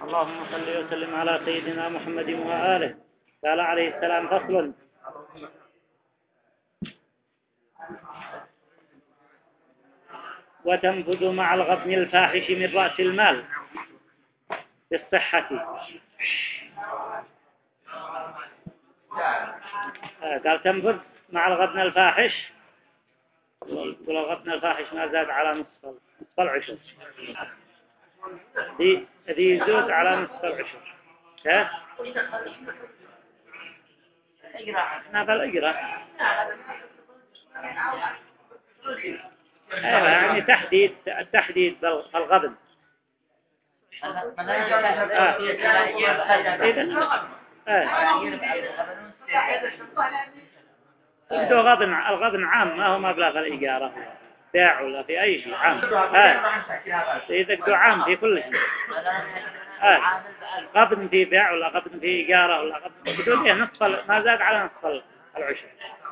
اللهم صل وسلم على سيدنا محمد وآله. قال عليه السلام: فصل: وتنفذ مع الغبن الفاحش من رأس المال بالصحة. قال تنفذ مع الغبن الفاحش، والغبن الفاحش ما زاد على نصف العشر، ذي يزود على نصف العشر. نفى الإجراء. أيوة، يعني التحديد بالغبن. بدو الغبن عام، ما هو مبلغ الإيجار، بيع ولا في أي شيء عام. إذا بدو عام في كل شيء. غبن في بيع ولا غبن في إيجاره ولا غبن بدو فيه نصف، ما زاد على نصف العشر.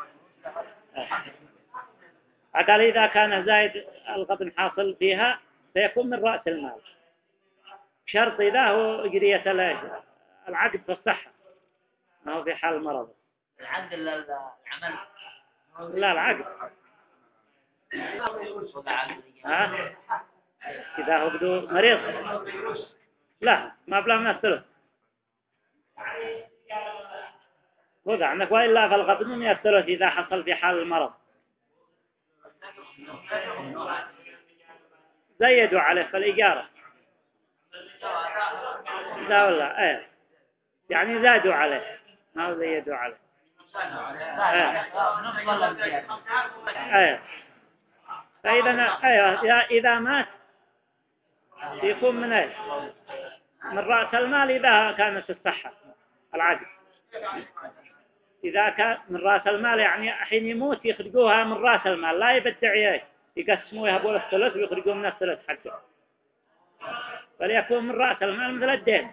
قال إذا كان زايد الغبن حاصل فيها فيكون من رأس المال، شرط إذا هو قضية العقد في الصحة، ما هو في حال المرض. العقد العمل؟ لا، العقد. إذا هو بدو مريض لا، ما بلا من الثلث وضع عنك، وإلا فالغبن من الثلث إذا حصل في حال المرض. زيدوا عليه في الإجارة، لا ولا يعني زادوا عليه، ما هو زيدوا عليه. فإذا إذا مات يكون من من رأس المال إذا كانت الصحة العقد. إذا كان من رأس المال يعني حين يموت يخرجوها من رأس المال، لا يبدع يقسموا يهبوا الثلث ويخرجوا من الثلث حقه، فليكون من رأس المال مثل الدين.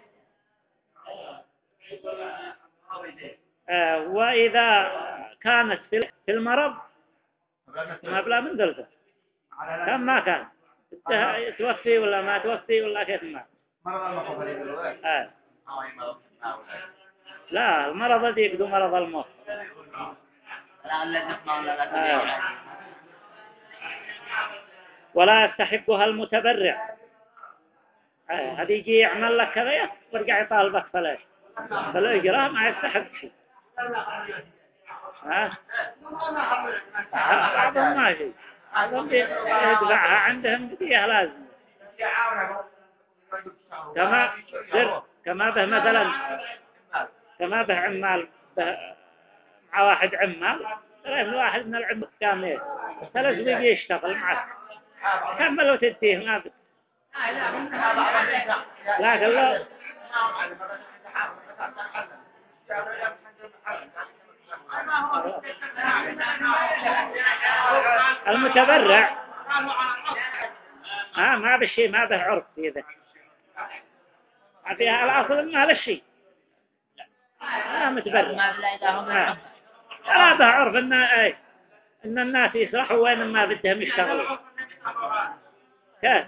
وإذا كانت في المرض ما بلا من ثلثه، كم ما كان توفي ولا ما توفي ولا كيف ما. لا، المرض الذي يقدو مرض الموت. ولا يستحقها المتبرع. هذا يجي يعمل لك كذا ويرجع يطالبك فلاش، فالإجراء ما يستحق شيء. بعضهم ما شيء، بعضهم يدفعها عندهم بديها لازم. كما به مثلا، كما به عمال مع واحد عمال، ثلاث واحد من العمال كامل ثلاث ويجي يشتغل معك كملوا تديه ما بس. لكن لو المتبرع ما بالشيء، ما به عرف في ذا، ما فيها الأصل ما بالشيء، لا متبرع. لا به عرف إن الناس يسرحوا وين ما بدهم يشتغلوا كيف.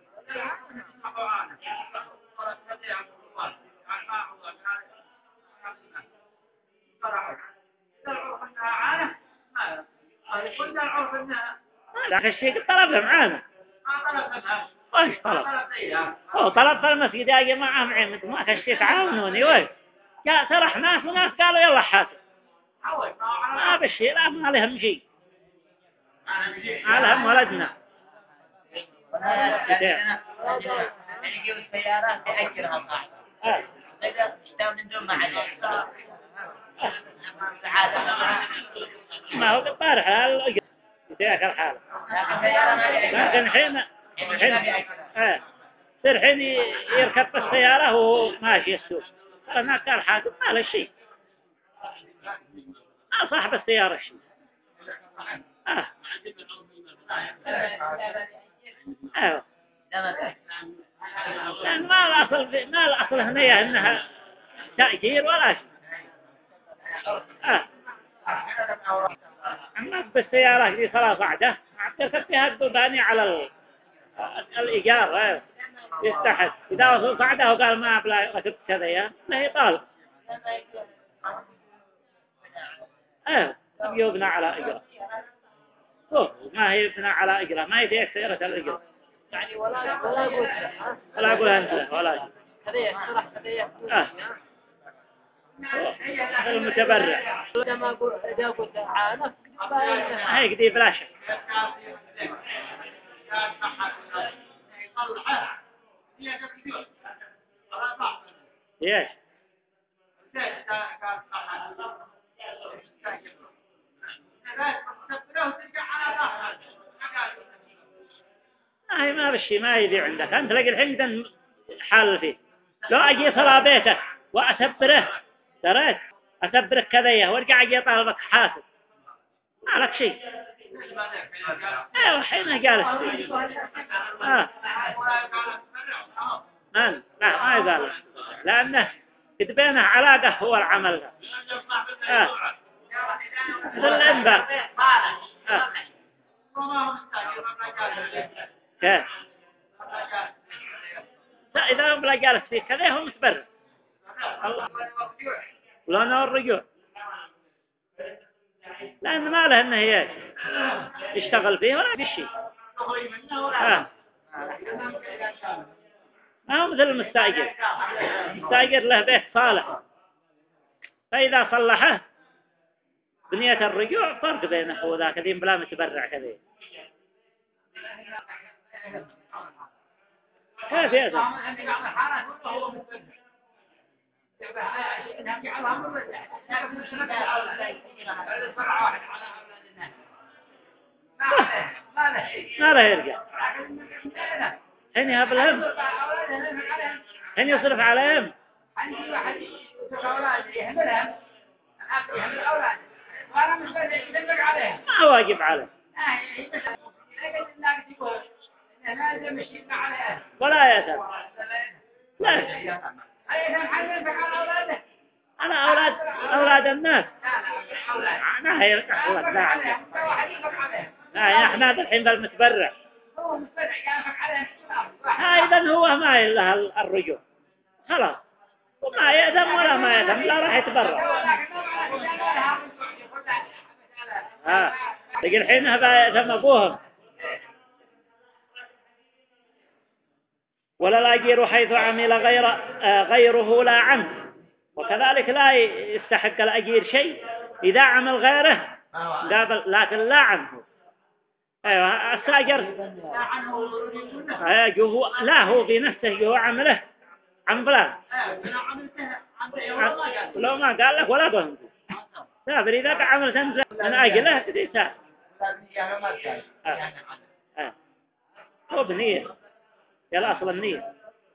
لكن الشيء طلبه معانا. وش طلب؟ هو طلب في المسجد يا جماعة معي ما كشي تعاونوني. وش جاء سرح ناس وناس قالوا يلا حاسب، ما بالشيء، لا ما لهم شيء، ما لهم ولدنا. يجيب السيارة يأجرها صاحب يشتغل من دون ما عليه ما هو بالطارح الأجر في ذاك الحالة. لكن حين صير حين يركب بالسيارة وهو ماشي السوق، أنا قال حاكم ما له شيء، ما صاحب السيارة شيء. أيوه، لأن ما الأصل هنا أنها تأجير ولا شيء. أما بالسيارة اللي صلاة صعدة أعتقد فيها الضباني على الإيجار. يستحق إذا وصل صعده وقال ما أبلا ركبت كذا يا لا يطالب يبنى على إجرة ما هي يبنى على إجرة ما هي سيرة الإجرة يعني ولا أقول أنت ولا هذه صراحة هذه المتبرع إذا قلت عانف هيك دي بلا شك ايش هاي ما بشي ما يدي عندك أنت لقي الحين ده حال فيه لو أجي صلاة بيتك وأسبره دريت أسبرك كذا وارجع أجي طالبك حاسب ما لك شيء أيوة حين جالس ما يقال لأنه قد بينه علاقة هو العمل مثل الإنبار كيف إذا بلا جالس فيه كذا هو متبرر ولا نور الرجوع لأن ما له إنه يشتغل فيه ولا بشيء ما هو مثل المستأجر له بيت صالح فإذا صلحه بنية الرجوع فرق بينه وذاك ذين بلا متبرع كذا كيف يا ما له يرجع هن يهبلهم هن يصرف عليهم ما واجب عليه ولا يأثم لا أنا أولاد الناس أنا هي لا إحنا الحين بالمتبرع إذا هو ما إلا الرجوع خلاص وما يأثم ولا ما يأثم لا راح يتبرع لكن الحين هذا يأثم أبوهم ولا لا يجير حيث عمل غيره لا عنه وكذلك لا يستحق الأجير شيء إذا عمل غيره قابل لكن لا عنه أيوة الساجر لا هو بنفسه هو عمله عن فلان لو ما قال لك ولا بهم سافر إذا عملت أنا أجله تدي سافر هو بنية يلا أصل النية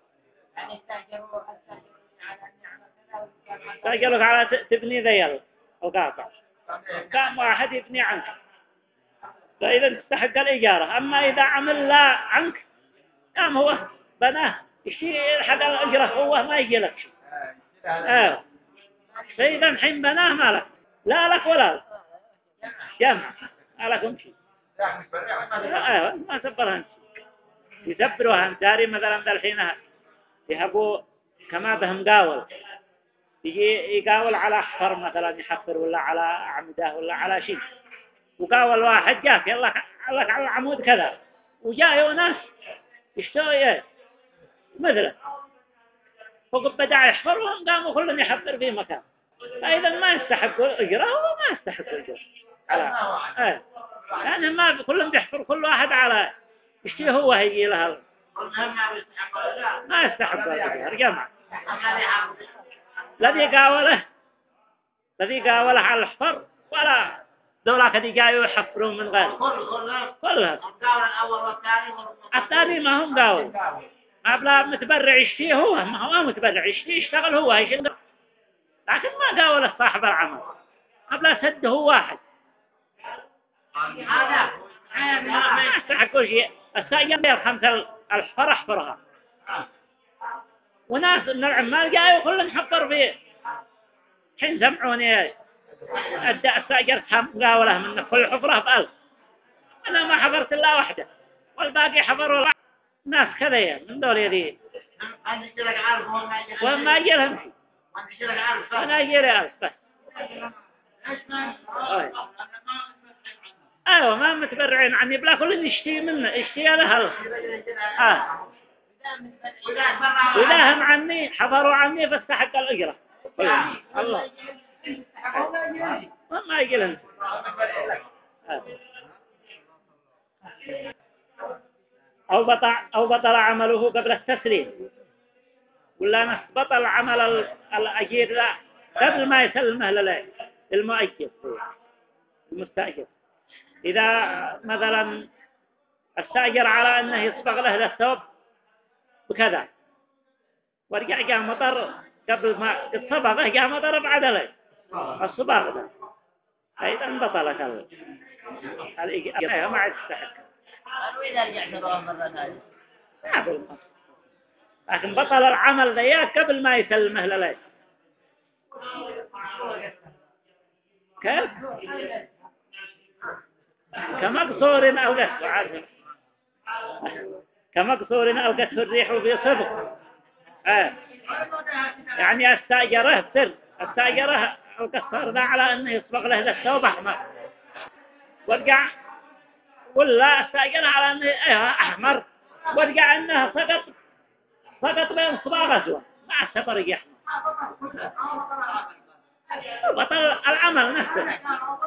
تأجلك على تبني ذيل القاطع كان واحد يبني عنك فإذا تستحق الإجارة أما إذا عمل لا عنك قام هو بناه يشيل حق الأجرة هو ما يجي لك شيء فإذا الحين بناه ما لك لا لك ولا جمع ما لكم شيء ما سبرها انت يسبروها انتاري مثلا الحين يهبوا كما بهم قاول يجي يقاول على حفر مثلا يحفر ولا على عمده ولا على شيء وقاول واحد جاك يلا لك على العمود كذا وجاء ناس يشتري مثله فوق بدأ يحفر وهم قاموا كلهم يحفر في مكان فإذا ما يستحقوا الأجرة هو ما يستحق الأجرة على يعني ما كلهم بيحفر كل واحد على يشتري هو هيجي لها ما يستحق الأجرة الجمع الذي قاوله على الحفر ولا دولاك دي جايوا يحفرون من غير كلها الثاني ما هم قاول ما بلا متبرع يشتيه هو ما هو متبرع يشتيه يشتغل هو يشتغل لكن ما قاول صاحب العمل ما بلا سد هو واحد ما يستحقوا شيء الساجن يرحم الحفر احفرها وناس من العمال جايوا كلهم حفر فيه حين سمعوني الساجر قاوله من كل حفرة ب1000 أنا ما حفرت إلا واحدة والباقي حفروا ناس كذا من دول يدي عندي شرك عارف هو ما يجي وما أجلهم عندي شرك عارف أنا أجل ألف بس أيوة ما متبرعين عني بلا كل يشتي منه يشتي له هل وإذا هم عني حضروا عني فاستحق الأجرة الله ما يجلهم أو بطل عمله قبل التسليم ولا نص بطل عمل الأجير لا قبل ما يسلمه للمؤجر المستأجر إذا مثلا استأجر على أنه يصبغ له للثوب بكذا ورجع جاء مطر قبل ما قد صبغه جاء مطر بعد له الصباغ ده أيضا بطلت الإجابة ما عاد تستحق قالوا إذا رجعت الله مرة ثانية لكن بطل العمل ذيك قبل ما يسلمه لله كيف؟ كمقصور أو قصر كمقصور أو قصر الريح في صبغ يعني استأجره سر استأجره أو قصر ذا على أنه يصبغ له الثوب أحمر ورجع ولا استأجره على أنه أحمر ورجع أنه سقط بين صباغ أسود ما اعتبر يجي أحمر بطل العمل نفسه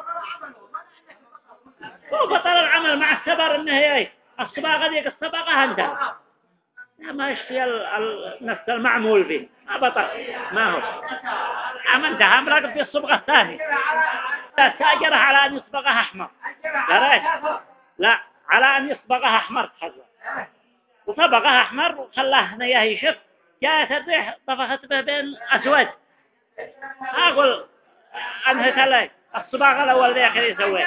وبطل العمل مع السبر انه هي الصباغه ذيك الصباغه انتهى ما يشتي نفس المعمول به ما بطل ما هو عمل انتهى مراقب في الصبغه الثانيه استاجره على ان يصبغها احمر لا على ان يصبغها احمر تحول وصبغها احمر وخلاه هنا يشف جاءت الريح طفخت به بين اسود اقول انهت علي الصباغ الاول ذاك اللي سويت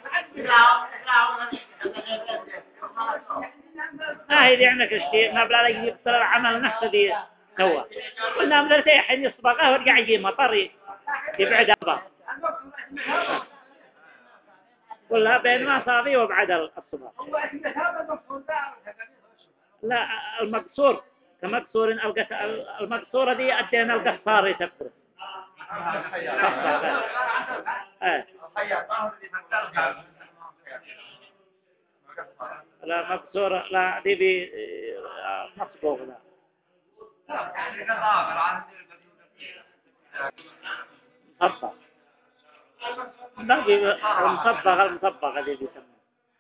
هي عندك اشتي ما بلا لك يبطل العمل نفسه دي سوا قلنا مدرتي حين يصبغه ورجع يجي مطر يبعد الصباغ كلها بين ما صافي وبعد الصباغ لا المقصور كمقصور او المقصوره دي ادينا القصار يسفر لا مقصورة لا دي مصبوغ لا مصبغ المصبغة دي بيسموها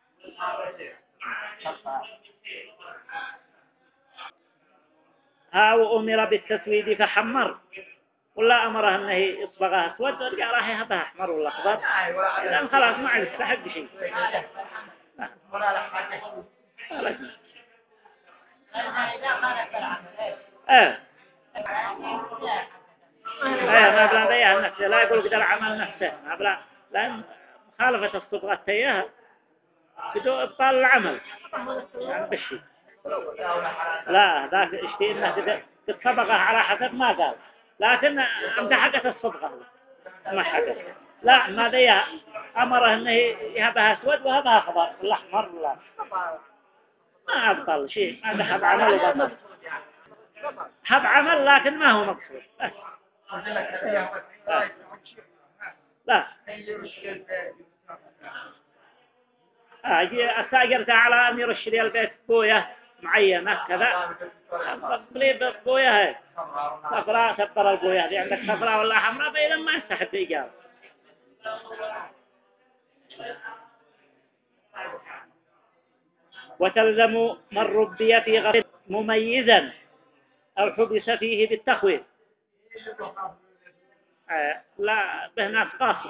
أو أمر بالتسويد فحمر ولا أمره أنه يصبغها أسود ورجع راح يهبها أحمر ولا أخضر لأن خلاص ما عاد يستحق شيء ما بلا ضيها نفسه لا يقول قدر عمل نفسه ما بلا لأن مخالفة الصبغة تياها بدون إبطال العمل يعني بشي لا ذاك اشتي انه تتصبغه على حسب ما قال لكن امتحقت الصبغه ما حقت لا ما ذي امره انه يهبها اسود وهبها اخضر الاحمر لا ما ابطل شيء ما ذهب عمل وبطل هب عمل لكن ما هو مقصود لا استأجرت على أن يرش لي البيت بوية معينة كذا قبلي بوية هاي صفراء تبطر البوية دي عندك صفراء ولا حمراء فإذا ما يستحق إيجاب وتلزم من ربي في غسل مميزا أو حبس فيه بالتخويف لا به ناس قاص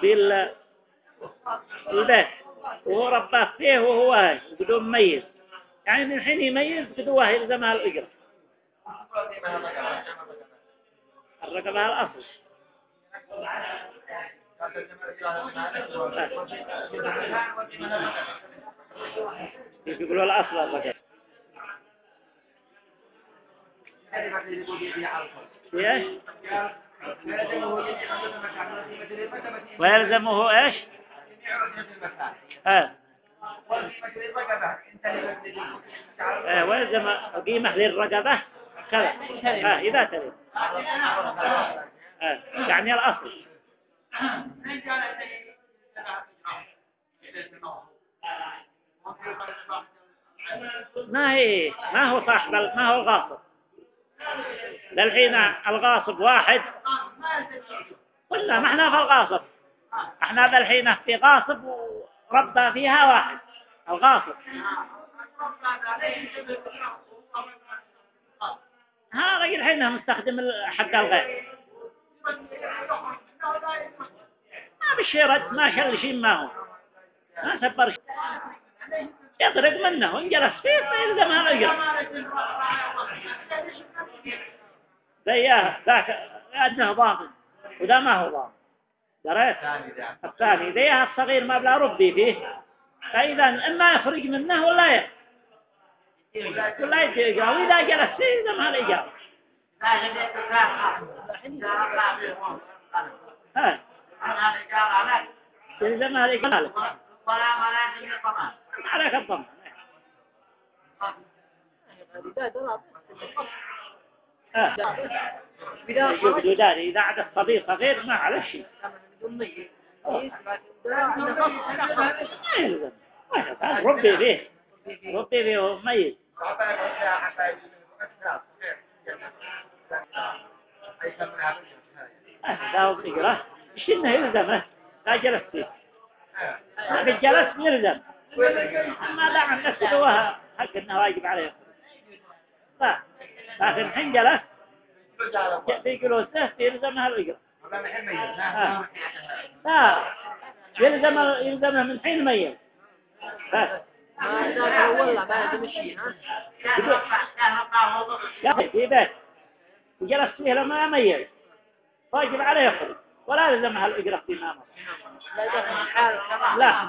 بالبيت وهو رباه فيه وهو هاي بدون مميز يعني من حين يميز بدوه يلزمها الأجرة الرقبة الأصل يقولوا الأصل الرقبة ايش ويلزمه ايش ويلزم قيمة للرقبة كذا إذا تلف يعني الأصل ما هو صاحب ما هو الغاصب للحين الغاصب واحد قلنا ما احنا في الغاصب احنا بالحين في غاصب وربطة فيها واحد الغاصب ها غير الحين مستخدم حق الغير ما بشيرت ما شل شيء ما هو ما سبر شيء يطرق منه وانجلس فيه فإذا ما رجل زيه ذاك أنه ضامن وده ما هو ضامن دريت الثاني ذيه الصغير ما بلا ربي فيه فإذا إما يخرج منه ولا يتجاوز وإذا جلس فيه إذا ما رجل إذا ما رجل عليك الضمن إذا عاد الصبي صغير ما على شيء ربي فيه وميت داوم يقرأ إيش إنه يلزمه لا جلس فيه ما بالجلس يلزم ما لا عن نفسه هو حق إنه واجب عليه لا لكن حين جلس في جلوسه يلزمها الإجراء لا يلزمه من حين ميت بس ما إذا والله ما يمشي في بيت وجلس فيه لما ميت واجب عليه يخرج ولا يلزمها الإجراء في مامه لا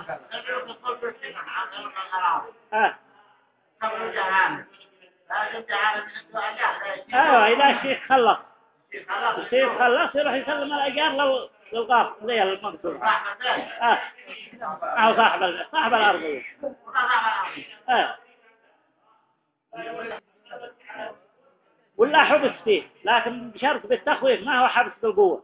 ايوه اذا الشيخ خلص الشيخ خلص يروح يسلم الاجار للغاص زي المقصود او صاحب الارض ولا حبس فيه لكن بشرط بالتخويف ما هو حبس بالقوه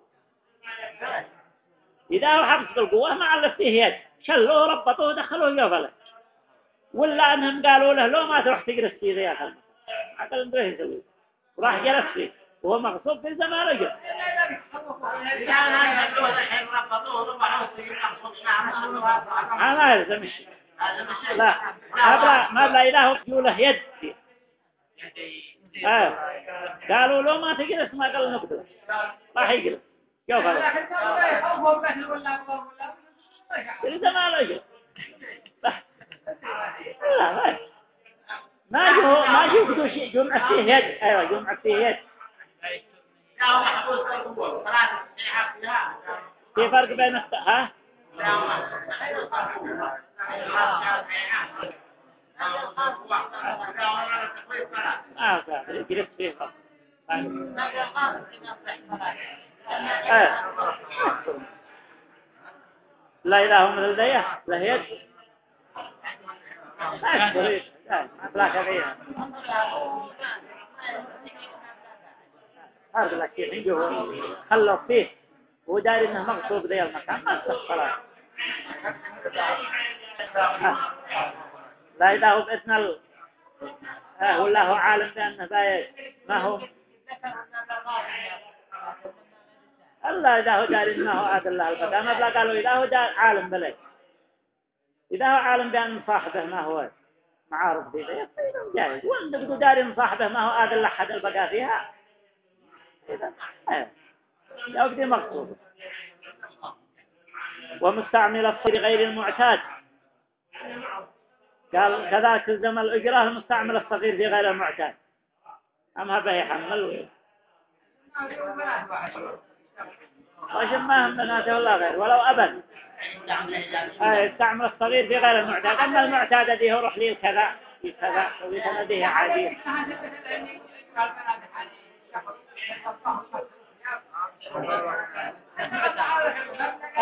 اذا هو حبس بالقوه ما علف فيه يد شلوه ربطوه دخلوه جوفله ولا انهم قالوا له لو ما تروح تجلس فيه زي هذا عقل ندري يسوي وراح جلس فيه وهو مغصوب في زمان رجل ما يلزم الشيء لا ما بلا إله يقوله يد فيه قالوا لو ما تجلس ما قال نقدر راح يجلس جوفله في زمان رجل لا ما جو شيء جمعة فيه يد أيوة جمعة فيه يد في فرق بين ها جلس فيه فرق لا إله من الدية لا يد لا كذا هذا لك كيف خلوا فيه وداري انه مغصوب ذي المكان ما استغفر لا إذا هو بإثنى ولا هو عالم بأنه ما هو الله إذا هو داري انه عاد الله الفتاة ما بلا قالوا إذا هو عالم بلي إذا هو عالم بأن صاحبه ما هو معارض فيه جاهز وانت بدو داري صاحبه ما هو عاد الله حد البقاء فيها إذا لو بدي مقصود ومستعمل الصيد غير المعتاد قال كذلك الزم الأجرة المستعمل الصغير في غير المعتاد أما به يحمل وشماهم بناته ولا غير ولو أبد يستعمل الصغير في غير المعتاد أما المعتاد الذي هو روح لي كذا في كذا ويسنده عادي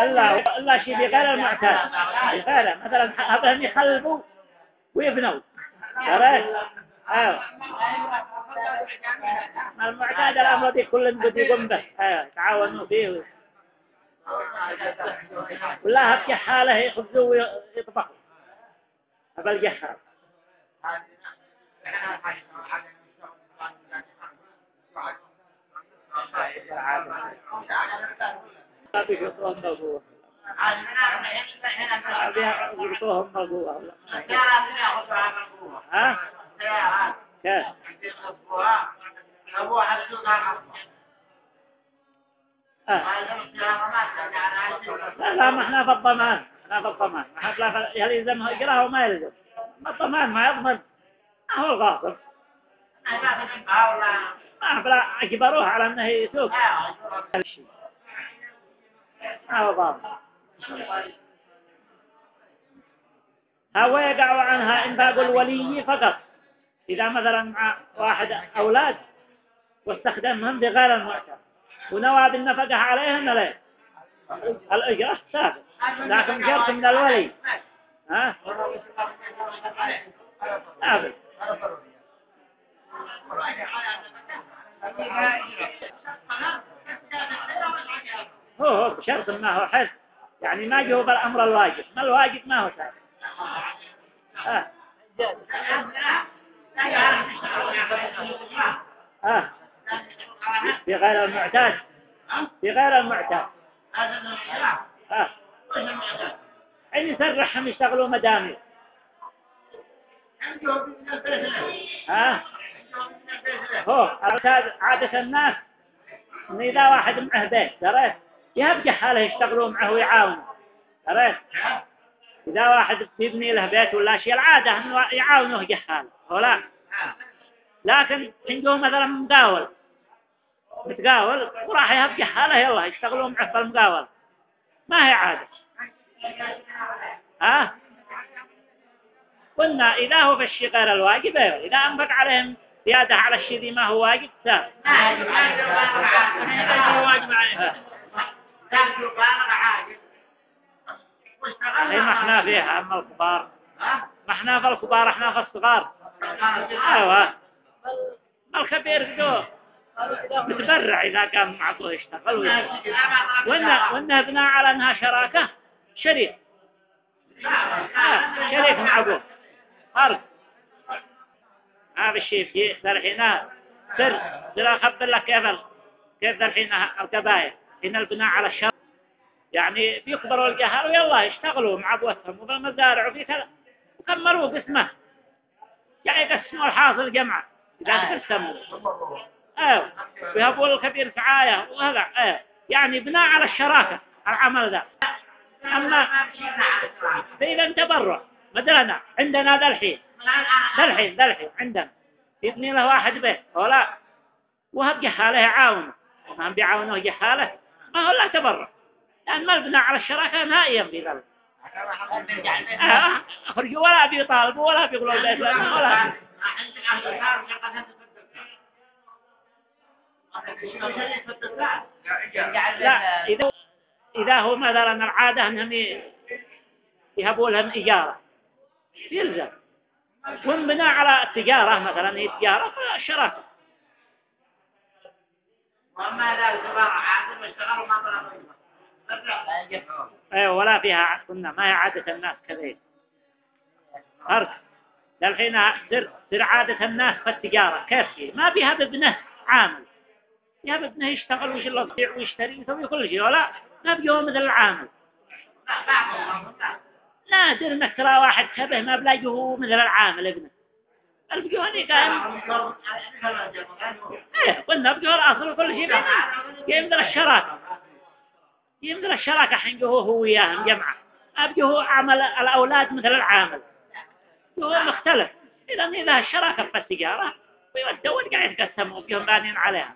الله شيء بغير المعتاد غيره مثلا هذا يخلبوا ويبنوا دريت المعتاد الأمر دي كل بدي يقوم به تعاونوا فيه ولا هبكي حاله يخبزوا ويطبخوا هذا الجحر بيشوفوهم مقوة بيشوفوهم مقوة ها كيف لا ما احنا في الضمان احنا في الضمان ما احنا هل يلزمه يقرأه وما يلزم الضمان ما يضمن ما هو الغاصب ما بلا اجبروه على انه يسوق الشيء ما هو ضابط هو يقع عنها انفاق الولي فقط اذا مثلا مع واحد اولاد واستخدمهم بغير المعتاد ونوى بالنفقة عليهم لا الأجرة ثابت لكن شرط من الولي ها ثابت هو بشرط ما هو حس يعني ما جواب الأمر الواجب ما الواجب ما هو ثابت بغير المعتاد بغير المعتاد أن يسرحهم يشتغلوا مدامي هو المعتاد عادة الناس إن إذا واحد معه بيت دريت يبقى حاله يشتغلوا معه ويعاونوا دريت إذا واحد يبني له بيت ولا شيء العادة إنه يعاونوه جحاله ولا لكن عنده مثلا متقاول وراح يبقى حاله يلا يشتغلوا معه في المقاول ما هي عادة قلنا إذا هو في الشيء غير الواجب إذا أنفق عليهم زيادة على الشيء ذي ما هو واجب ثابت ما احنا فيها أما الكبار ما احنا في الكبار احنا في الصغار ايوه الكبير كده متبرع إذا كان معه يشتغل وإنه بناء على أنها شراكة شريك شريك مع أبوه فرق هذا الشيء في الحين سر أخبر لك كيف الحين القبائل إن البناء على الشر يعني بيكبروا الجهال ويلا يشتغلوا مع أبوتهم وبالمزارع وفي كذا وكمروا قسمه يعني قسموا الحاصل جمعة إذا تقسموا ويهبوا الكبير سعاية وهذا يعني بناء على الشراكة العمل ذا أما فإذا تبرع مثلنا عندنا ذا الحين عندنا يبني له واحد بيت ولا وهب جحاله يعاونه ما هم بيعاونوه جحاله ما هو لا تبرع لأن ما البناء على الشراكة نهائيا في ذلك خرجوا ولا بيطالبوا ولا بيقولوا البيت ولا لا إذا هو مثلا العادة أنهم يهبوا لهم إجارة يلزم ومن بناء على التجارة مثلا هي التجارة فالشراكة وما لا الكبار عادة واشتغلوا ما طلبوا ولا فيها كنا ما هي عادة الناس كذا فرق للحين سر عادة الناس في التجارة كيف ما بيها بابنه عامل يا ابنه يشتغل وش الله يبيع ويشتري ويسوي كل شيء ولا ما بيجوا مثل العامل نادر انك ترى واحد شبه ما بلاقيه هو مثل العامل ابنه البيجوا هني كان قلنا بيجوا الاصل وكل شيء يمدر الشراكه حين هو وياهم جمعه ما بيجوا عمل الاولاد مثل العامل هو مختلف اذا الشراكه في التجاره ويودوا قاعد يتقسموا فيهم بانين عليها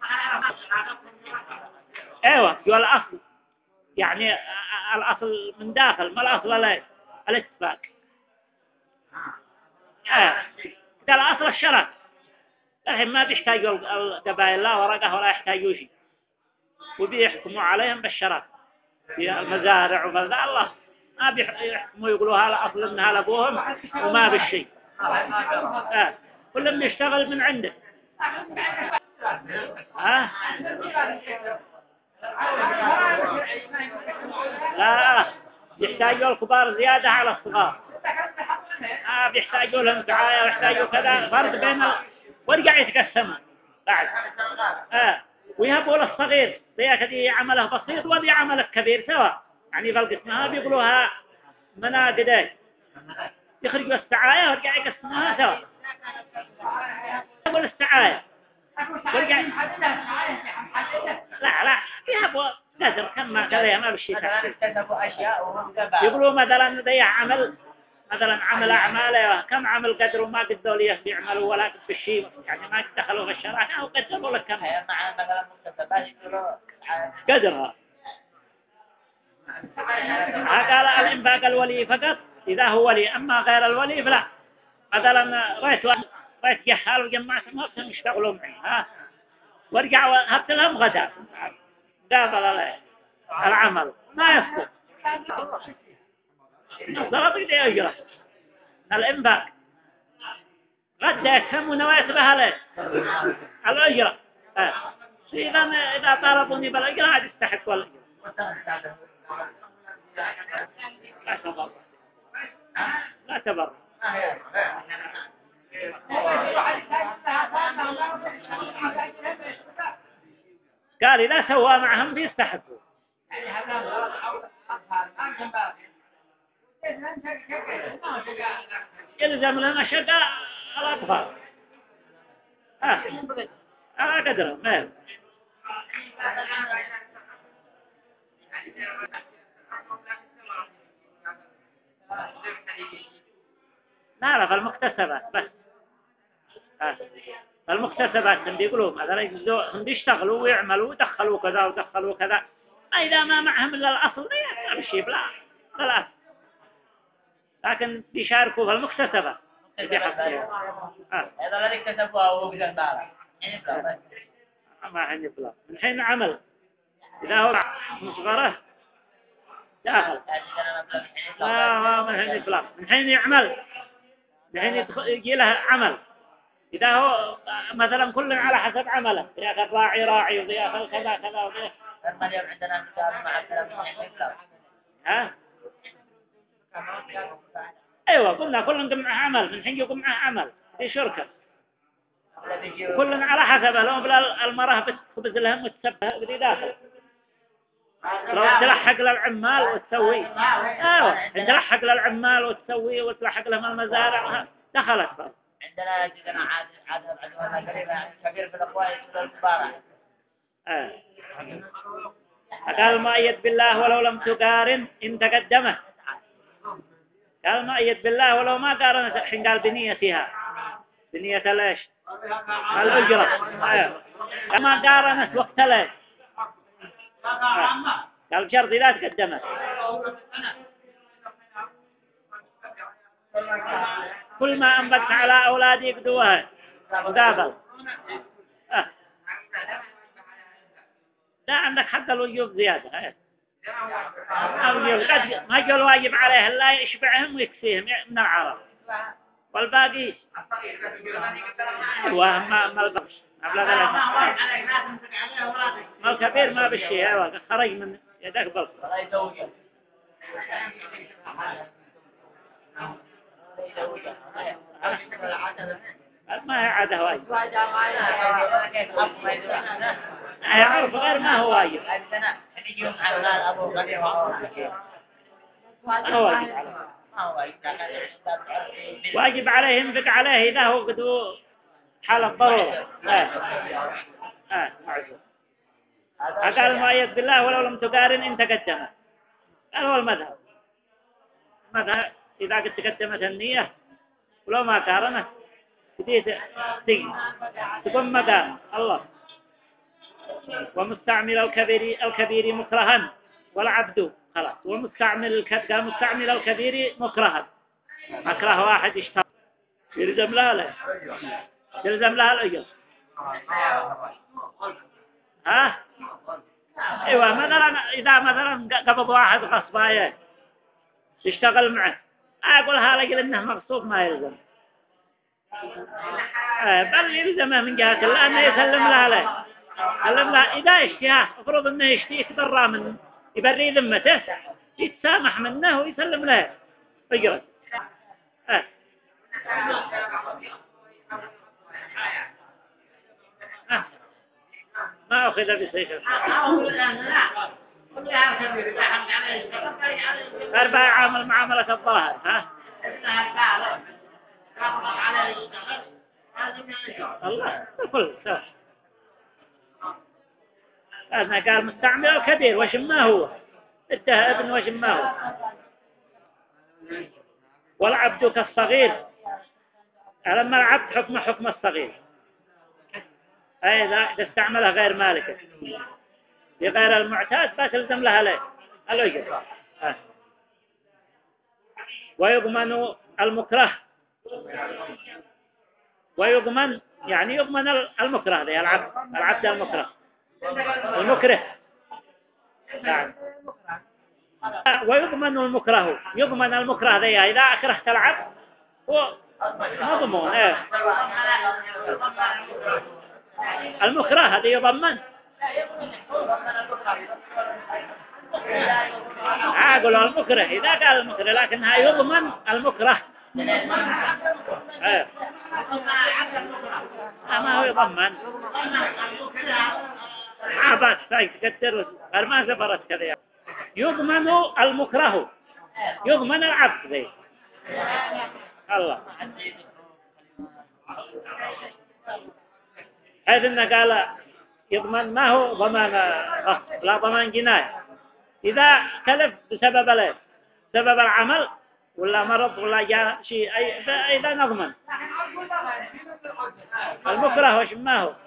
ايوه جو الاصل يعني الاصل من داخل ما الاصل لا الاتفاق ده الاصل الشرع الحين ما بيحتاجوا القبائل لا ورقه ولا يحتاجوا شيء وبيحكموا عليهم بالشرع في المزارع وفذا الله ما بيحكموا يقولوا هذا اصل انها لابوهم وما بالشيء كل ما يشتغل من عنده. ها لا يحتاجوا الكبار زيادة على الصغار. بيحتاجوا لهم دعاية ويحتاجوا كذا فرق بين ورجع يتقسموا بعد. ويهبوا للصغير ذيك دي عمله بسيط ودي عمله كبير سوا، يعني في القسمها بيقولوها مناقدة، يخرجوا السعاية ورجع يقسموها سوا. يقول السعاية ورجع لا يهبوا قدر كم كذا ما بشي يقولوا مثلا ذي عمل مثلا عمل أعماله كم عمل قدر وما قدروا ليه بيعملوا ولا بالشيء، يعني ما دخلوا في الشرع أو قدروا لك كم قدرها. قال الإنفاق الولي فقط إذا هو ولي، أما غير الولي فلا. مثلا رأيت جهال وجماعة ما يشتغلوا معي ورجعوا هبت لهم غدا قابل العمل ما يسقط ضرب يدي أجره الإنفاق غدا كم ونويت بها ليه الأجرة. إذا طالبوني بالأجرة هذا يستحق الأجرة. لا تبر قال إذا سوى معهم بيستحقوا. يلزم لنا شقاء الأطفال على قدرهم ما نعرف المكتسبات بس. المكتسبات هم بيقولوا مثلا هم بيشتغلوا ويعملوا ودخلوا كذا ودخلوا كذا، إذا ما معهم إلا الأصل ما بشي لا الأصل، لكن بيشاركوا في المكتسبات. هذا لا يكتسبوها وهو بالبارة ما عندي بلا من حين عمل إذا هو مصغره داخل ما من حين بلا من حين يعمل من حين يجي له عمل. إذا هو مثلا كل على حسب عمله، ياخذ راعي وياخذ كذا كذا وذا. اليوم عندنا مثال مع الكلام من ها أيوة قلنا كل معه عمل من حين يقوم معه عمل في شركة كل على حسب. لو بلا المرأة بتخبز لهم وتسبها بدي داخل لو تلحق للعمال وتسوي تلحق للعمال وتسوي وتلحق لهم المزارع دخلت بقى. عندنا عدونا قريبا كبير في الأقوال الكبار. قال ما أيد بالله ولو لم تقارن إن تقدمه. قال ما أيد بالله ولو ما قارنت الحين قال بنيتها بنية ليش الأجرة ما قارنت وقت ليش قال بشرط لا تقدمت. كل ما أنبت على أولادي يقدوها مقابل. لا عندك حتى الوجوب زيادة ما جاء الواجب عليه لا يشبعهم ويكسيهم من العرب والباقي ما البقش ما الكبير ما بالشيء خرج من يدك بلق ما هي عادة واجب يعرف غير ما هو واجب واجب عليه ينفق عليه إذا هو قدو حالة ضرورة. معذور. قال ما يد بالله ولو لم تقارن إن تقدمت. هذا هو المذهب إذا قد تقدمت النية ولو ما قارنت بديت تقوم مقام الله. ومستعمل الكبير مكرها والعبد خلاص. ومستعمل مستعمل الكبير مكرها مكره واحد يشتغل يلزم لها الأجر. ايوه مثلا اذا مثلا قبض واحد غصبايه يشتغل معه اقول هذا قال انه مغصوب ما يلزم بل يلزمه من جهة الله أنه يسلم لها له، سلم لها إذا اشتهى، افرض أنه يشتهي يتبرى منه يبري ذمته، يتسامح منه ويسلم له أجره. ما أخذ بسيف 4 عامل معاملة الظاهر. ها الله كل سوا. أنا قال مستعمل الكبير وش ما هو ادها ابن وش ما هو، والعبد كالصغير، لما العبد حكم الصغير، أي إذا استعملها غير مالكه بغير المعتاد فتلزم لها ليه الأجر. ويضمن المكره، ويضمن يعني يضمن المكره ذي العبد المكره المكره يعني. ويضمن المكره، يضمن المكره ذي إذا أكرهت العبد هو مضمون. المكره هذا يضمن عاقل المكره إذا قال المكره، لكنها يضمن المكره. ما هو يضمن عبد تقدر ما سفرت كذا. يضمن المكره، يضمن العبد ذي الله، حيث إنه قال يضمن ما هو ضمان غصب لا ضمان جناية. إذا تلف بسبب له سبب العمل ولا مرض ولا جاء شيء إذا نضمن. المكره وش ما هو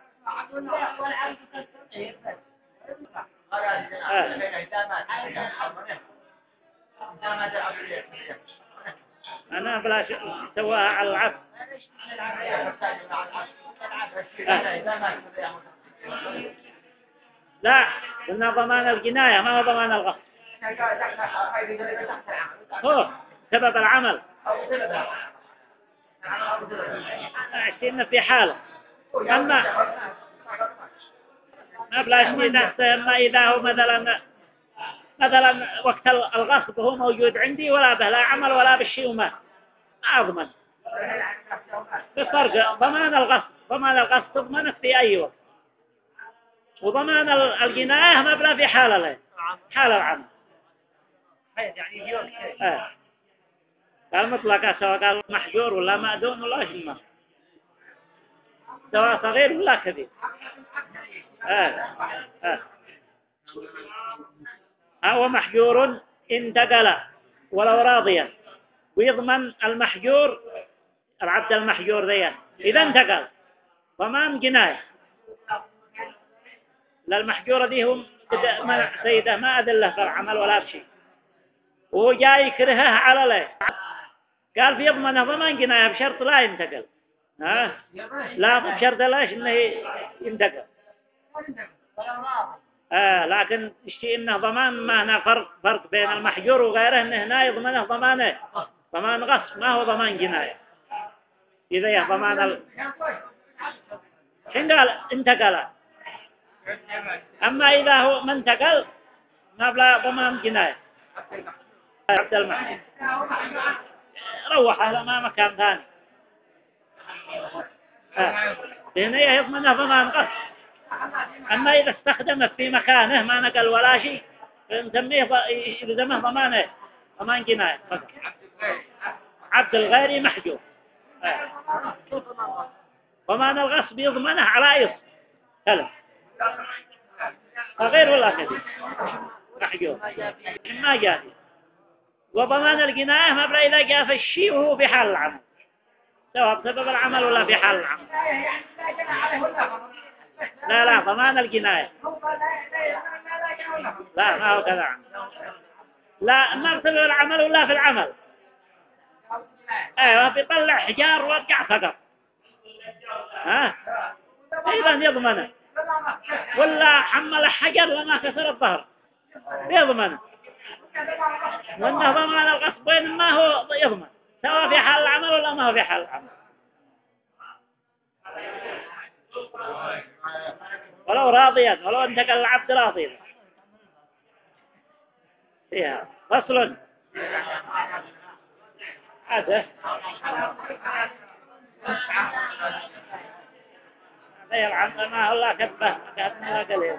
أنا بلا سواها على العبد. لا قلنا ضمان الجناية ما هو ضمان الغصب، هو سبب العمل عشتين في حالة. أما ما بلا شيء تحت، أما إذا هو مثلا وقت الغصب هو موجود عندي ولا به لا عمل ولا بالشيء وما أضمن. بفرق ضمان الغصب تضمنك في أي وقت، وضمان الجناية ما بلا في حالة له حال العمل. قال مطلقة سواء قال محجور ولا مأذون ولا شيء، سواء صغير ولا كبير. هو محجور انتقل ولو راضيا، ويضمن المحجور العبد المحجور ذي إذا انتقل ضمان جناية للمحجورة دي. هم منع سيده ما أذله في العمل ولا بشيء، وهو جاي يكرهه على له، قال في يضمنه ضمان جناية بشرط لا ينتقل. لا بشرط لاش إنه ينتقل. لكن الشيء إنه ضمان ما هنا فرق بين المحجور وغيره، إنه هنا يضمنه ضمان غصب ما هو ضمان جناية. إذا يا ضمان حين قال انتقل. أما إذا هو من انتقل ما بلا ضمان جناية. عبد المحجور روح على ما مكان ثاني هنا يضمنه ضمان غصب. أما إذا استخدمه في مكانه ما نقل ولا شيء نسميه يلزمه ضمان جناية. عبد الغير محجور. ضمان الغصب يضمنه على إص ثلاث غير ولا كذب محجور ما جاء. وضمان الجناية ما بلا إذا جاء في الشيء وهو في حال العمل، سواء بسبب العمل ولا في حال العمل. لا ضمان الجناية لا ما هو كذا. لا ما بسبب العمل ولا في العمل. ايوه بيطلع حجار ووقع فقط ايضا يضمنه، ولا حمل حجر لما كسر الظهر يضمنه. وانه ضمان الغصب وين ما هو يضمن سواء في حال العمل ولا ما هو في حال العمل. ولو راضيا ولو انتقل العبد راضيا فيها فصل عاده هذا العم ما الله كبه كبه قليل